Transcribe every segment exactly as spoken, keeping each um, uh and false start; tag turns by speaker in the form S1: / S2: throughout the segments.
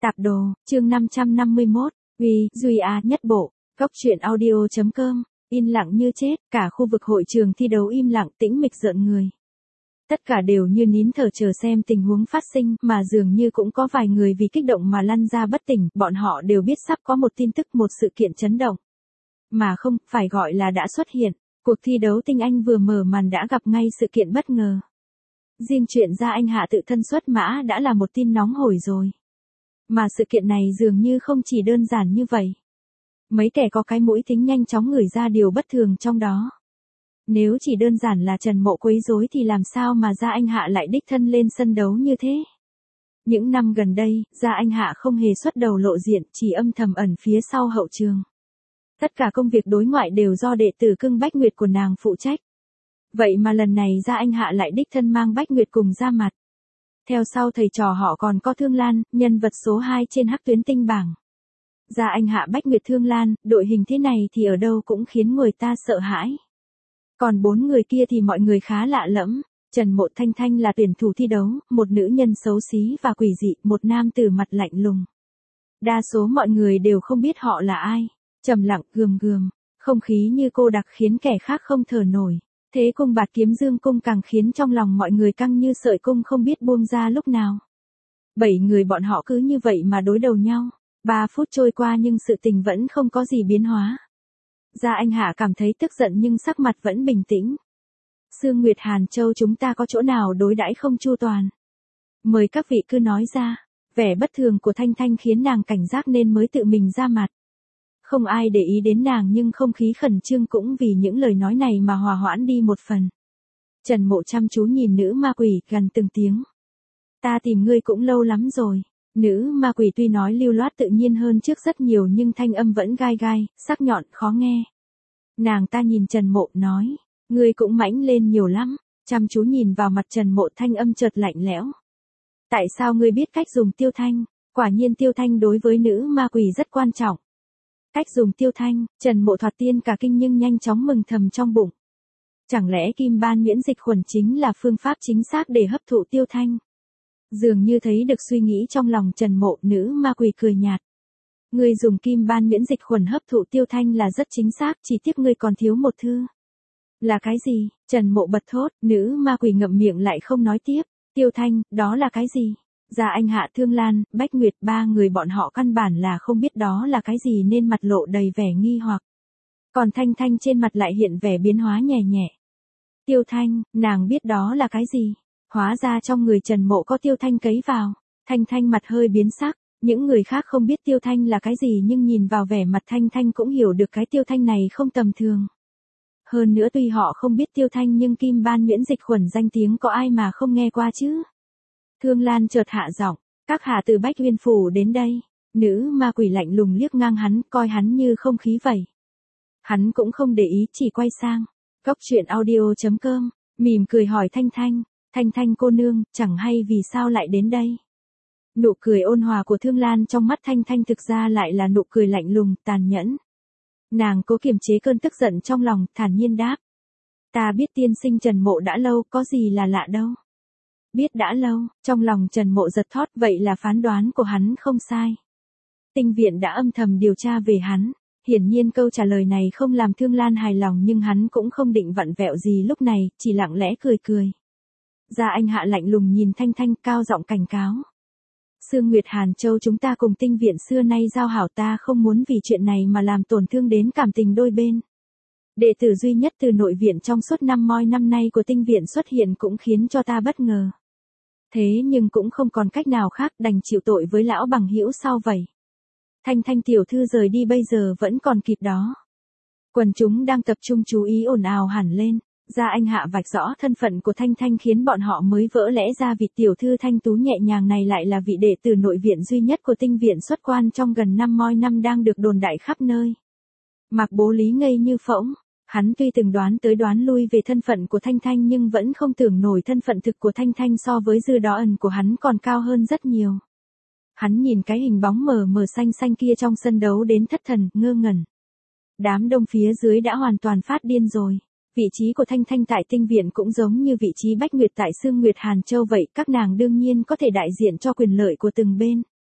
S1: Tạp đồ, chương năm trăm năm mươi mốt, Uy, Duy A nhất bộ, góc truyện audio.com, yên lặng như chết, cả khu vực hội trường thi đấu im lặng tĩnh mịch rợn người. Tất cả đều như nín thở chờ xem tình huống phát sinh, mà dường như cũng có vài người vì kích động mà lăn ra bất tỉnh, bọn họ đều biết sắp có một tin tức, một sự kiện chấn động. Mà không, phải gọi là đã xuất hiện, cuộc thi đấu tinh anh vừa mở màn đã gặp ngay sự kiện bất ngờ. Riêng chuyện Gia Anh Hạ tự thân xuất mã đã là một tin nóng hổi rồi. Mà sự kiện này dường như không chỉ đơn giản như vậy. Mấy kẻ có cái mũi tính nhanh chóng ngửi ra điều bất thường trong đó. Nếu chỉ đơn giản là Trần Mộ quấy rối thì làm sao mà Gia Anh Hạ lại đích thân lên sân đấu như thế? Những năm gần đây, Gia Anh Hạ không hề xuất đầu lộ diện, chỉ âm thầm ẩn phía sau hậu trường. Tất cả công việc đối ngoại đều do đệ tử cưng Bách Nguyệt của nàng phụ trách. Vậy mà lần này Gia Anh Hạ lại đích thân mang Bách Nguyệt cùng ra mặt. Theo sau thầy trò họ còn có Thương Lan, nhân vật số hai trên hắc tuyến tinh bảng. Gia Anh Hạ Bách Nguyệt Thương Lan, đội hình thế này thì ở đâu cũng khiến người ta sợ hãi. Còn bốn người kia thì mọi người khá lạ lẫm. Trần Mộ Thanh Thanh là tuyển thủ thi đấu, một nữ nhân xấu xí và quỷ dị, một nam tử mặt lạnh lùng. Đa số mọi người đều không biết họ là ai. Trầm lặng, gườm gườm, không khí như cô đặc khiến kẻ khác không thở nổi. Thế cung bạt kiếm dương cung càng khiến trong lòng mọi người căng như sợi cung không biết buông ra lúc nào. Bảy người bọn họ cứ như vậy mà đối đầu nhau. Ba phút trôi qua nhưng sự tình vẫn không có gì biến hóa. Gia Anh Hạ cảm thấy tức giận nhưng sắc mặt vẫn bình tĩnh. Sương Nguyệt Hàn Châu, chúng ta có chỗ nào đối đãi không chu toàn? Mời các vị cứ nói ra. Vẻ bất thường của Thanh Thanh khiến nàng cảnh giác nên mới tự mình ra mặt. Không ai để ý đến nàng nhưng không khí khẩn trương cũng vì những lời nói này mà hòa hoãn đi một phần. Trần Mộ chăm chú nhìn nữ ma quỷ gần từng tiếng. Ta tìm ngươi cũng lâu lắm rồi. Nữ ma quỷ tuy nói lưu loát tự nhiên hơn trước rất nhiều nhưng thanh âm vẫn gai gai, sắc nhọn, khó nghe. Nàng ta nhìn Trần Mộ nói, ngươi cũng mãnh lên nhiều lắm. Chăm chú nhìn vào mặt Trần Mộ, thanh âm chợt lạnh lẽo. Tại sao ngươi biết cách dùng tiêu thanh? Quả nhiên tiêu thanh đối với nữ ma quỷ rất quan trọng. Cách dùng tiêu thanh, Trần Mộ thoạt tiên cả kinh nhưng nhanh chóng mừng thầm trong bụng. Chẳng lẽ kim ban miễn dịch khuẩn chính là phương pháp chính xác để hấp thụ tiêu thanh? Dường như thấy được suy nghĩ trong lòng Trần Mộ, nữ ma quỷ cười nhạt. Ngươi dùng kim ban miễn dịch khuẩn hấp thụ tiêu thanh là rất chính xác, chỉ tiếc ngươi còn thiếu một thứ. Là cái gì? Trần Mộ bật thốt, nữ ma quỷ ngậm miệng lại không nói tiếp. Tiêu thanh, đó là cái gì? Gia Anh Hạ, Thương Lan, Bách Nguyệt, ba người bọn họ căn bản là không biết đó là cái gì nên mặt lộ đầy vẻ nghi hoặc. Còn Thanh Thanh trên mặt lại hiện vẻ biến hóa nhẹ nhẹ. Tiêu thanh, nàng biết đó là cái gì? Hóa ra trong người Trần Mộ có tiêu thanh cấy vào. Thanh Thanh mặt hơi biến sắc, những người khác không biết tiêu thanh là cái gì nhưng nhìn vào vẻ mặt Thanh Thanh cũng hiểu được cái tiêu thanh này không tầm thường. Hơn nữa tuy họ không biết tiêu thanh nhưng kim ban miễn dịch khuẩn danh tiếng có ai mà không nghe qua chứ? Thương Lan chợt hạ giọng, các hạ từ Bách Uyên Phủ đến đây. Nữ ma quỷ lạnh lùng liếc ngang hắn, coi hắn như không khí vậy. Hắn cũng không để ý, chỉ quay sang. Góc truyện audio.com, mỉm cười hỏi Thanh Thanh, Thanh Thanh cô nương, chẳng hay vì sao lại đến đây. Nụ cười ôn hòa của Thương Lan trong mắt Thanh Thanh thực ra lại là nụ cười lạnh lùng, tàn nhẫn. Nàng cố kiềm chế cơn tức giận trong lòng, thản nhiên đáp. Ta biết tiên sinh Trần Mộ đã lâu, có gì là lạ đâu. Biết đã lâu, trong lòng Trần Mộ giật thót, vậy là phán đoán của hắn không sai. Tinh viện đã âm thầm điều tra về hắn, hiển nhiên câu trả lời này không làm Thương Lan hài lòng nhưng hắn cũng không định vặn vẹo gì lúc này, chỉ lặng lẽ cười cười. Gia Anh Hạ lạnh lùng nhìn Thanh Thanh, cao giọng cảnh cáo. Sương Nguyệt Hàn Châu, chúng ta cùng tinh viện xưa nay giao hảo, ta không muốn vì chuyện này mà làm tổn thương đến cảm tình đôi bên. Đệ tử duy nhất từ nội viện trong suốt năm moi năm nay của tinh viện xuất hiện cũng khiến cho ta bất ngờ. Thế nhưng cũng không còn cách nào khác, đành chịu tội với lão bằng hữu sau vậy. Thanh Thanh tiểu thư rời đi bây giờ vẫn còn kịp đó. Quần chúng đang tập trung chú ý ồn ào hẳn lên. Gia Anh Hạ vạch rõ thân phận của Thanh Thanh khiến bọn họ mới vỡ lẽ ra vị tiểu thư thanh tú nhẹ nhàng này lại là vị đệ tử nội viện duy nhất của tinh viện xuất quan trong gần năm moi năm đang được đồn đại khắp nơi. Mạc Bố Lý ngây như phỗng. Hắn tuy từng đoán tới đoán lui về thân phận của Thanh Thanh nhưng vẫn không tưởng nổi thân phận thực của Thanh Thanh so với dư đó ẩn của hắn còn cao hơn rất nhiều. Hắn nhìn cái hình bóng mờ mờ xanh xanh kia trong sân đấu đến thất thần, ngơ ngẩn. Đám đông phía dưới đã hoàn toàn phát điên rồi. Vị trí của Thanh Thanh tại tinh viện cũng giống như vị trí Bách Nguyệt tại Sương Nguyệt Hàn Châu vậy, các nàng đương nhiên có thể đại diện cho quyền lợi của từng bên.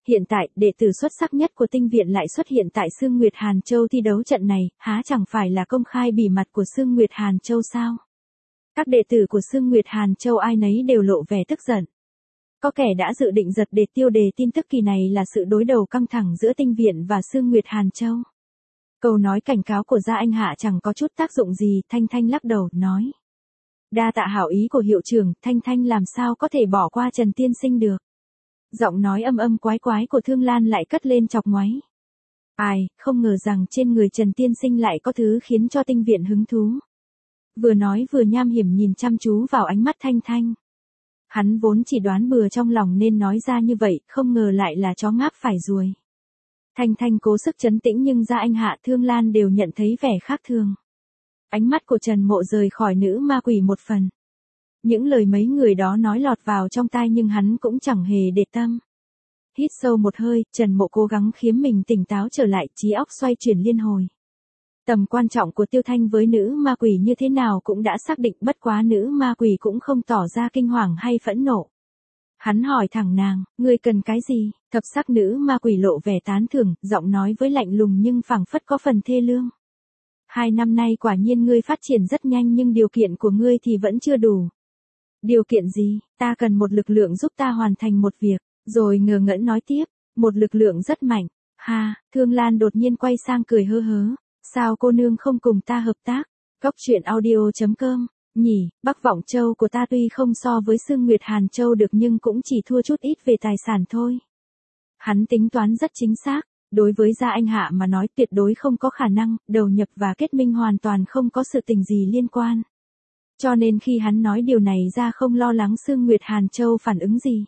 S1: Hiện tại, đệ tử xuất sắc nhất của tinh viện lại xuất hiện tại Sương Nguyệt Hàn Châu thi đấu trận này, há chẳng phải là công khai bỉ mặt của Sương Nguyệt Hàn Châu sao? Các đệ tử của Sương Nguyệt Hàn Châu ai nấy đều lộ vẻ tức giận. Có kẻ đã dự định giật để tiêu đề tin tức kỳ này là sự đối đầu căng thẳng giữa tinh viện và Sương Nguyệt Hàn Châu. Câu nói cảnh cáo của Gia Anh Hạ chẳng có chút tác dụng gì, Thanh Thanh lắc đầu, nói. Đa tạ hảo ý của hiệu trưởng, Thanh Thanh làm sao có thể bỏ qua Trần Tiên Sinh được. Giọng nói âm âm quái quái của Thương Lan lại cất lên chọc ngoáy. Ai, không ngờ rằng trên người Trần Tiên Sinh lại có thứ khiến cho tinh viện hứng thú. Vừa nói vừa nham hiểm nhìn chăm chú vào ánh mắt Thanh Thanh. Hắn vốn chỉ đoán bừa trong lòng nên nói ra như vậy, không ngờ lại là chó ngáp phải ruồi. Thanh Thanh cố sức trấn tĩnh nhưng Gia Anh Hạ, Thương Lan đều nhận thấy vẻ khác thường. Ánh mắt của Trần Mộ rời khỏi nữ ma quỷ một phần. Những lời mấy người đó nói lọt vào trong tai nhưng hắn cũng chẳng hề để tâm. Hít sâu một hơi, Trần Mộ cố gắng khiến mình tỉnh táo trở lại, trí óc xoay chuyển liên hồi. Tầm quan trọng của Tiêu Thanh với nữ ma quỷ như thế nào cũng đã xác định, bất quá nữ ma quỷ cũng không tỏ ra kinh hoàng hay phẫn nộ. Hắn hỏi thẳng nàng, ngươi cần cái gì? Thập sắc nữ ma quỷ lộ vẻ tán thưởng, giọng nói với lạnh lùng nhưng phảng phất có phần thê lương. Hai năm nay quả nhiên ngươi phát triển rất nhanh nhưng điều kiện của ngươi thì vẫn chưa đủ. Điều kiện gì? Ta cần một lực lượng giúp ta hoàn thành một việc. Rồi ngờ ngẩn nói tiếp, một lực lượng rất mạnh. Ha, Thương Lan đột nhiên quay sang cười hơ hớ. Sao cô nương không cùng ta hợp tác? Góc truyện audio chấm com. Nhỉ, Bắc Vọng Châu của ta tuy không so với Sương Nguyệt Hàn Châu được nhưng cũng chỉ thua chút ít về tài sản thôi. Hắn tính toán rất chính xác. Đối với Gia Anh Hạ mà nói tuyệt đối không có khả năng, đầu nhập và kết minh hoàn toàn không có sự tình gì liên quan. Cho nên khi hắn nói điều này ra không lo lắng Sương Nguyệt Hàn Châu phản ứng gì.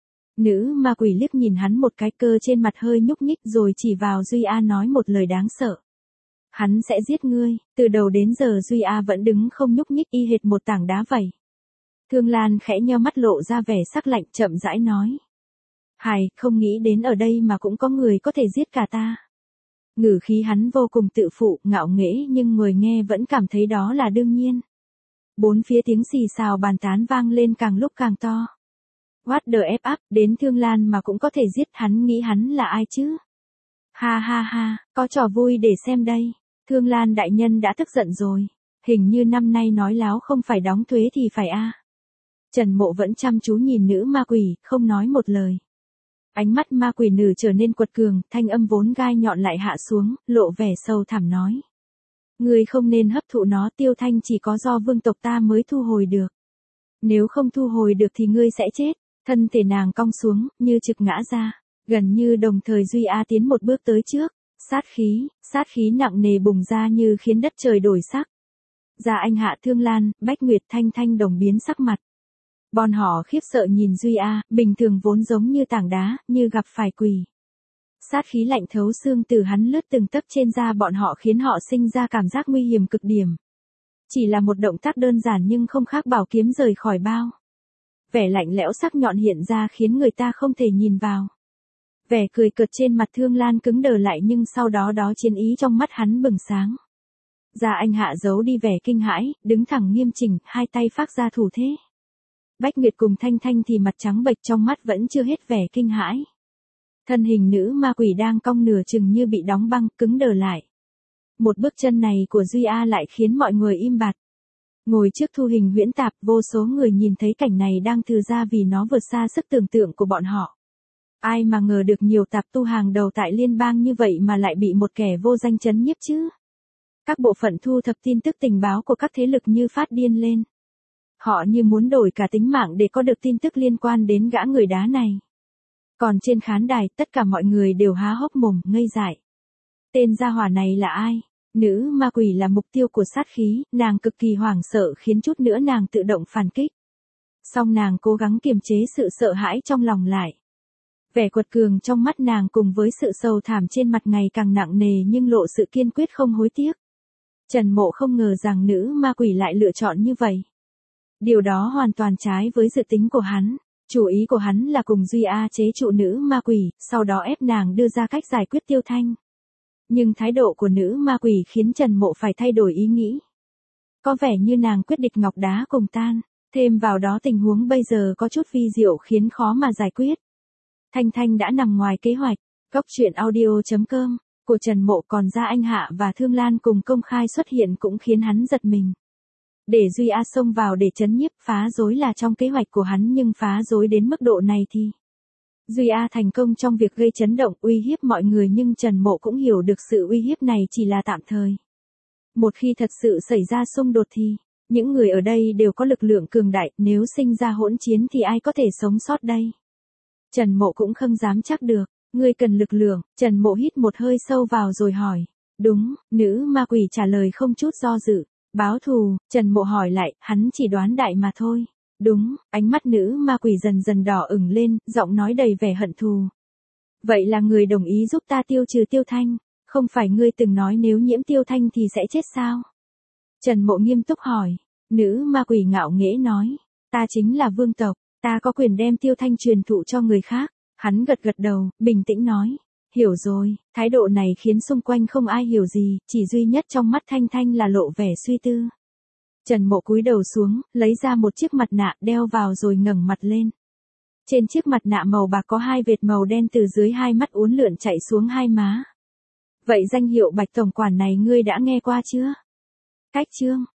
S1: Nữ ma quỷ liếc nhìn hắn một cái, cơ trên mặt hơi nhúc nhích rồi chỉ vào Duy A nói một lời đáng sợ. Hắn sẽ giết ngươi, từ đầu đến giờ Duy A vẫn đứng không nhúc nhích y hệt một tảng đá vậy. Thương Lan khẽ nheo mắt lộ ra vẻ sắc lạnh, chậm rãi nói. Hài, không nghĩ đến ở đây mà cũng có người có thể giết cả ta. Ngữ khí hắn vô cùng tự phụ, ngạo nghễ nhưng người nghe vẫn cảm thấy đó là đương nhiên. Bốn phía tiếng xì xào bàn tán vang lên càng lúc càng to. What the F up, đến Thương Lan mà cũng có thể giết, hắn nghĩ hắn là ai chứ? Ha ha ha, có trò vui để xem đây. Thương Lan đại nhân đã tức giận rồi. Hình như năm nay nói láo không phải đóng thuế thì phải a. Trần Mộ vẫn chăm chú nhìn nữ ma quỷ, không nói một lời. Ánh mắt ma quỷ nữ trở nên quật cường, thanh âm vốn gai nhọn lại hạ xuống, lộ vẻ sâu thẳm nói. Ngươi không nên hấp thụ nó, Tiêu Thanh chỉ có do vương tộc ta mới thu hồi được. Nếu không thu hồi được thì ngươi sẽ chết. Thân thể nàng cong xuống, như trực ngã ra. Gần như đồng thời Duy A tiến một bước tới trước. Sát khí, sát khí nặng nề bùng ra như khiến đất trời đổi sắc. Gia Anh Hạ, Thương Lan, Bách Nguyệt, Thanh Thanh đồng biến sắc mặt. Bọn họ khiếp sợ nhìn Duy A, bình thường vốn giống như tảng đá, như gặp phải quỷ. Sát khí lạnh thấu xương từ hắn lướt từng tấc trên da bọn họ khiến họ sinh ra cảm giác nguy hiểm cực điểm. Chỉ là một động tác đơn giản nhưng không khác bảo kiếm rời khỏi bao. Vẻ lạnh lẽo sắc nhọn hiện ra khiến người ta không thể nhìn vào. Vẻ cười cợt trên mặt Thương Lan cứng đờ lại nhưng sau đó đó chiến ý trong mắt hắn bừng sáng. Gia Anh Hạ giấu đi vẻ kinh hãi, đứng thẳng nghiêm chỉnh, hai tay phát ra thủ thế. Bách Nguyệt cùng Thanh Thanh thì mặt trắng bệch, trong mắt vẫn chưa hết vẻ kinh hãi. Thân hình nữ ma quỷ đang cong nửa chừng như bị đóng băng, cứng đờ lại. Một bước chân này của Duy A lại khiến mọi người im bặt. Ngồi trước thu hình huyễn tạp, vô số người nhìn thấy cảnh này đang thư ra vì nó vượt xa sức tưởng tượng của bọn họ. Ai mà ngờ được nhiều tạp tu hàng đầu tại liên bang như vậy mà lại bị một kẻ vô danh trấn nhiếp chứ. Các bộ phận thu thập tin tức tình báo của các thế lực như phát điên lên. Họ như muốn đổi cả tính mạng để có được tin tức liên quan đến gã người đá này. Còn trên khán đài, tất cả mọi người đều há hốc mồm, ngây dại. Tên gia hỏa này là ai? Nữ ma quỷ là mục tiêu của sát khí, nàng cực kỳ hoảng sợ khiến chút nữa nàng tự động phản kích. Song nàng cố gắng kiềm chế sự sợ hãi trong lòng lại. Vẻ quật cường trong mắt nàng cùng với sự sầu thảm trên mặt ngày càng nặng nề nhưng lộ sự kiên quyết không hối tiếc. Trần Mộ không ngờ rằng nữ ma quỷ lại lựa chọn như vậy. Điều đó hoàn toàn trái với dự tính của hắn. Chủ ý của hắn là cùng Duy A chế trụ nữ ma quỷ, sau đó ép nàng đưa ra cách giải quyết Tiêu Thanh. Nhưng thái độ của nữ ma quỷ khiến Trần Mộ phải thay đổi ý nghĩ. Có vẻ như nàng quyết địch ngọc đá cùng tan, thêm vào đó tình huống bây giờ có chút vi diệu khiến khó mà giải quyết. Thanh Thanh đã nằm ngoài kế hoạch. Cốc truyện audio chấm com của Trần Mộ còn ra anh Hạ và Thương Lan cùng công khai xuất hiện cũng khiến hắn giật mình. Để Duy A xông vào để trấn nhiếp phá rối là trong kế hoạch của hắn, nhưng phá rối đến mức độ này thì Duy A thành công trong việc gây chấn động uy hiếp mọi người, nhưng Trần Mộ cũng hiểu được sự uy hiếp này chỉ là tạm thời. Một khi thật sự xảy ra xung đột thì những người ở đây đều có lực lượng cường đại, nếu sinh ra hỗn chiến thì ai có thể sống sót đây? Trần Mộ cũng không dám chắc được. Ngươi cần lực lượng. Trần Mộ hít một hơi sâu vào rồi hỏi. Đúng, nữ ma quỷ trả lời không chút do dự. Báo thù. Trần Mộ hỏi lại, hắn chỉ đoán đại mà thôi. Đúng, ánh mắt nữ ma quỷ dần dần đỏ ửng lên, giọng nói đầy vẻ hận thù. Vậy là người đồng ý giúp ta tiêu trừ Tiêu Thanh, không phải ngươi từng nói nếu nhiễm Tiêu Thanh thì sẽ chết sao? Trần Mộ nghiêm túc hỏi. Nữ ma quỷ ngạo nghễ nói. Ta chính là vương tộc, ta có quyền đem Tiêu Thanh truyền thụ cho người khác. Hắn gật gật đầu, bình tĩnh nói. Hiểu rồi, thái độ này khiến xung quanh không ai hiểu gì, chỉ duy nhất trong mắt Thanh Thanh là lộ vẻ suy tư. Trần Mộ cúi đầu xuống, lấy ra một chiếc mặt nạ đeo vào rồi ngẩng mặt lên. Trên chiếc mặt nạ màu bạc có hai vệt màu đen từ dưới hai mắt uốn lượn chạy xuống hai má. Vậy danh hiệu Bạch Tổng Quản này ngươi đã nghe qua chưa? Cách chương